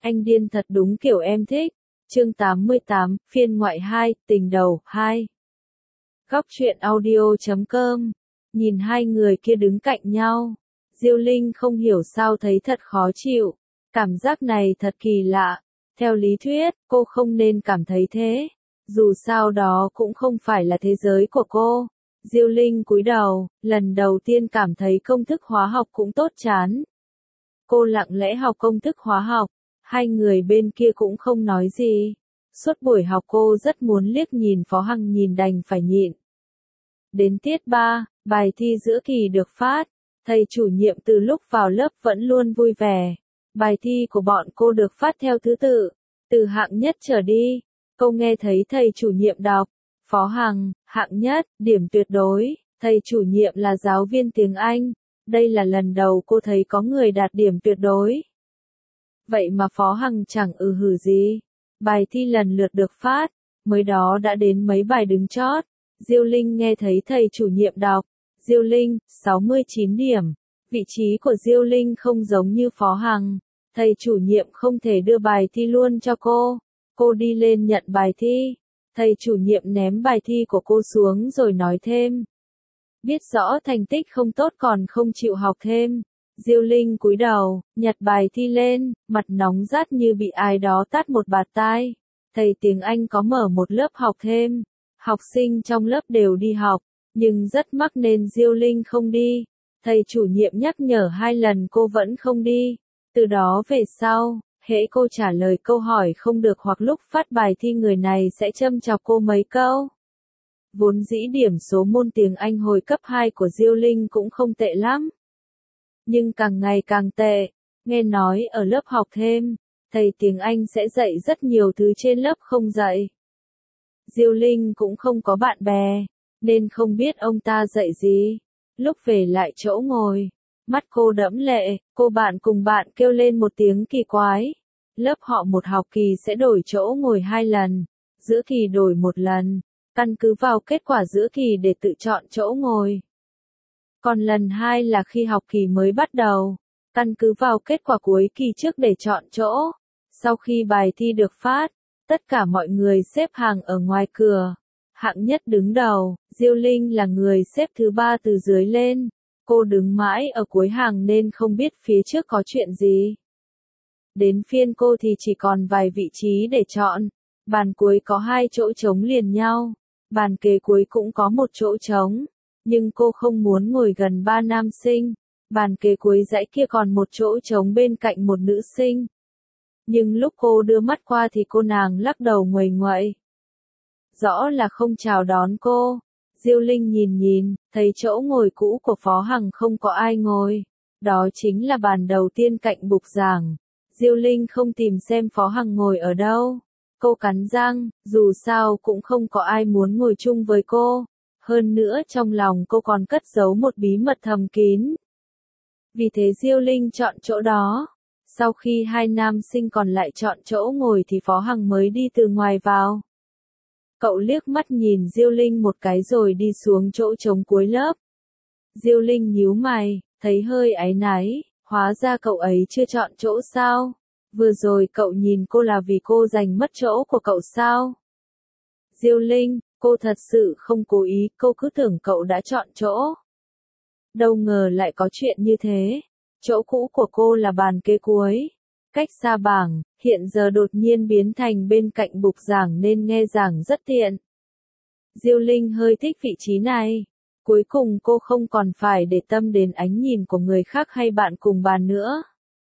Anh điên thật đúng kiểu em thích. Chương 88, phiên ngoại 2, tình đầu 2. Góc truyện audio.com. Nhìn hai người kia đứng cạnh nhau, Diêu Linh không hiểu sao thấy thật khó chịu. Cảm giác này thật kỳ lạ. Theo lý thuyết, cô không nên cảm thấy thế. Dù sao đó cũng không phải là thế giới của cô. Diêu Linh cúi đầu, lần đầu tiên cảm thấy công thức hóa học cũng tốt chán. Cô lặng lẽ học công thức hóa học, hai người bên kia cũng không nói gì. Suốt buổi học cô rất muốn liếc nhìn Phó Hằng nhìn đành phải nhịn. Đến tiết 3, bài thi giữa kỳ được phát. Thầy chủ nhiệm từ lúc vào lớp vẫn luôn vui vẻ. Bài thi của bọn cô được phát theo thứ tự, từ hạng nhất trở đi. Cô nghe thấy thầy chủ nhiệm đọc, Phó Hằng, hạng nhất, điểm tuyệt đối. Thầy chủ nhiệm là giáo viên tiếng Anh. Đây là lần đầu cô thấy có người đạt điểm tuyệt đối. Vậy mà Phó Hằng chẳng hử gì. Bài thi lần lượt được phát, mới đó đã đến mấy bài đứng chót. Diêu Linh nghe thấy thầy chủ nhiệm đọc, Diêu Linh, 69 điểm. Vị trí của Diêu Linh không giống như Phó Hằng. Thầy chủ nhiệm không thể đưa bài thi luôn cho cô. Cô đi lên nhận bài thi. Thầy chủ nhiệm ném bài thi của cô xuống rồi nói thêm. Biết rõ thành tích không tốt còn không chịu học thêm. Diêu Linh cúi đầu, nhặt bài thi lên, mặt nóng rát như bị ai đó tát một bạt tai. Thầy tiếng Anh có mở một lớp học thêm. Học sinh trong lớp đều đi học, nhưng rất mắc nên Diêu Linh không đi. Thầy chủ nhiệm nhắc nhở 2 lần cô vẫn không đi. Từ đó về sau, hễ cô trả lời câu hỏi không được hoặc lúc phát bài thi người này sẽ châm chọc cô mấy câu. Vốn dĩ điểm số môn tiếng Anh hồi cấp 2 của Diêu Linh cũng không tệ lắm. Nhưng càng ngày càng tệ. Nghe nói ở lớp học thêm, thầy tiếng Anh sẽ dạy rất nhiều thứ trên lớp không dạy. Diêu Linh cũng không có bạn bè, nên không biết ông ta dạy gì. Lúc về lại chỗ ngồi, mắt cô đẫm lệ, cô bạn cùng bạn kêu lên một tiếng kỳ quái. Lớp họ một học kỳ sẽ đổi chỗ ngồi 2 lần, giữa kỳ đổi 1 lần, căn cứ vào kết quả giữa kỳ để tự chọn chỗ ngồi. Còn lần 2 là khi học kỳ mới bắt đầu, căn cứ vào kết quả cuối kỳ trước để chọn chỗ. Sau khi bài thi được phát, tất cả mọi người xếp hàng ở ngoài cửa. Hạng nhất đứng đầu, Diêu Linh là người xếp thứ 3 từ dưới lên. Cô đứng mãi ở cuối hàng nên không biết phía trước có chuyện gì. Đến phiên cô thì chỉ còn vài vị trí để chọn. Bàn cuối có 2 chỗ trống liền nhau. Bàn kế cuối cũng có 1 chỗ trống. Nhưng cô không muốn ngồi gần 3 nam sinh. Bàn kế cuối dãy kia còn 1 chỗ trống bên cạnh một nữ sinh. Nhưng lúc cô đưa mắt qua thì cô nàng lắc đầu nguầy nguậy. Rõ là không chào đón cô. Diêu Linh nhìn, thấy chỗ ngồi cũ của Phó Hằng không có ai ngồi. Đó chính là bàn đầu tiên cạnh bục giảng. Diêu Linh không tìm xem Phó Hằng ngồi ở đâu. Cô cắn răng, dù sao cũng không có ai muốn ngồi chung với cô. Hơn nữa trong lòng cô còn cất giấu một bí mật thầm kín. Vì thế Diêu Linh chọn chỗ đó. Sau khi 2 nam sinh còn lại chọn chỗ ngồi thì Phó Hằng mới đi từ ngoài vào. Cậu liếc mắt nhìn Diêu Linh một cái rồi đi xuống chỗ trống cuối lớp. Diêu Linh nhíu mày, thấy hơi áy náy, hóa ra cậu ấy chưa chọn chỗ sao? Vừa rồi cậu nhìn cô là vì cô giành mất chỗ của cậu sao? Diêu Linh, cô thật sự không cố ý, cô cứ tưởng cậu đã chọn chỗ. Đâu ngờ lại có chuyện như thế. Chỗ cũ của cô là bàn kế cuối. Cách xa bảng, hiện giờ đột nhiên biến thành bên cạnh bục giảng nên nghe giảng rất tiện. Diêu Linh hơi thích vị trí này. Cuối cùng cô không còn phải để tâm đến ánh nhìn của người khác hay bạn cùng bàn nữa.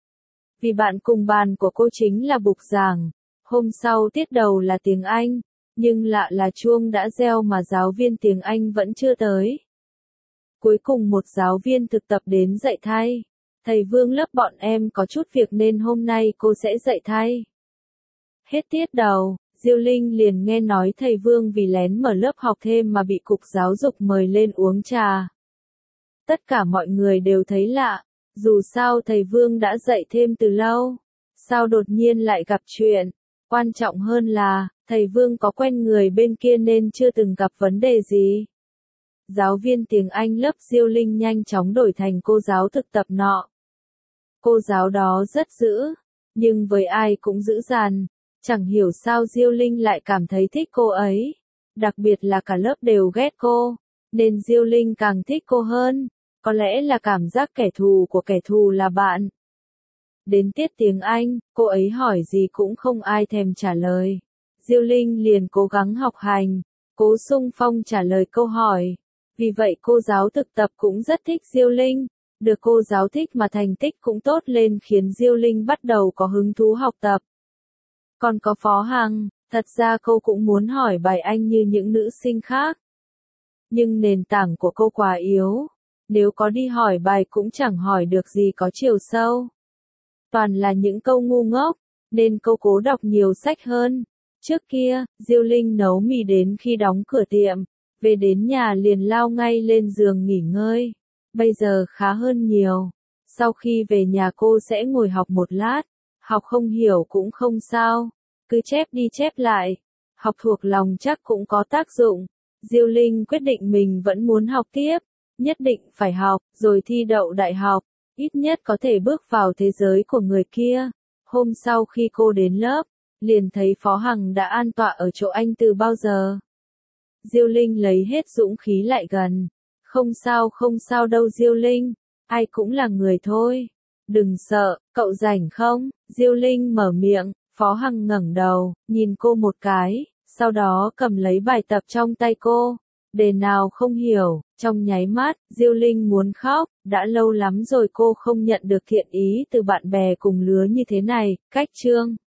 Vì bạn cùng bàn của cô chính là bục giảng. Hôm sau tiết đầu là tiếng Anh. Nhưng lạ là chuông đã reo mà giáo viên tiếng Anh vẫn chưa tới. Cuối cùng một giáo viên thực tập đến dạy thay. Thầy Vương lớp bọn em có chút việc nên hôm nay cô sẽ dạy thay. Hết tiết đầu, Diêu Linh liền nghe nói thầy Vương vì lén mở lớp học thêm mà bị cục giáo dục mời lên uống trà. Tất cả mọi người đều thấy lạ, dù sao thầy Vương đã dạy thêm từ lâu. Sao đột nhiên lại gặp chuyện? Quan trọng hơn là, thầy Vương có quen người bên kia nên chưa từng gặp vấn đề gì. Giáo viên tiếng Anh lớp Diêu Linh nhanh chóng đổi thành cô giáo thực tập nọ. Cô giáo đó rất dữ, nhưng với ai cũng dữ dằn. Chẳng hiểu sao Diêu Linh lại cảm thấy thích cô ấy. Đặc biệt là cả lớp đều ghét cô, nên Diêu Linh càng thích cô hơn. Có lẽ là cảm giác kẻ thù của kẻ thù là bạn. Đến tiết tiếng Anh, cô ấy hỏi gì cũng không ai thèm trả lời. Diêu Linh liền cố gắng học hành, cố xung phong trả lời câu hỏi. Vì vậy cô giáo thực tập cũng rất thích Diêu Linh. Được cô giáo thích mà thành tích cũng tốt lên khiến Diêu Linh bắt đầu có hứng thú học tập. Còn có Phó Hằng, thật ra cô cũng muốn hỏi bài Anh như những nữ sinh khác. Nhưng nền tảng của cô quá yếu. Nếu có đi hỏi bài cũng chẳng hỏi được gì có chiều sâu. Toàn là những câu ngu ngốc, nên cô cố đọc nhiều sách hơn. Trước kia, Diêu Linh nấu mì đến khi đóng cửa tiệm, về đến nhà liền lao ngay lên giường nghỉ ngơi. Bây giờ khá hơn nhiều. Sau khi về nhà cô sẽ ngồi học một lát, học không hiểu cũng không sao, cứ chép đi chép lại, học thuộc lòng chắc cũng có tác dụng. Diêu Linh quyết định mình vẫn muốn học tiếp, nhất định phải học, rồi thi đậu đại học, ít nhất có thể bước vào thế giới của người kia. Hôm sau khi cô đến lớp, liền thấy Phó Hằng đã an tọa ở chỗ anh từ bao giờ. Diêu Linh lấy hết dũng khí lại gần. Không sao đâu Diêu Linh, ai cũng là người thôi. Đừng sợ, cậu rảnh không? Diêu Linh mở miệng, Phó Hằng ngẩng đầu, nhìn cô một cái, sau đó cầm lấy bài tập trong tay cô. Đề nào không hiểu, trong nháy mắt, Diêu Linh muốn khóc, đã lâu lắm rồi cô không nhận được thiện ý từ bạn bè cùng lứa như thế này. Cách chương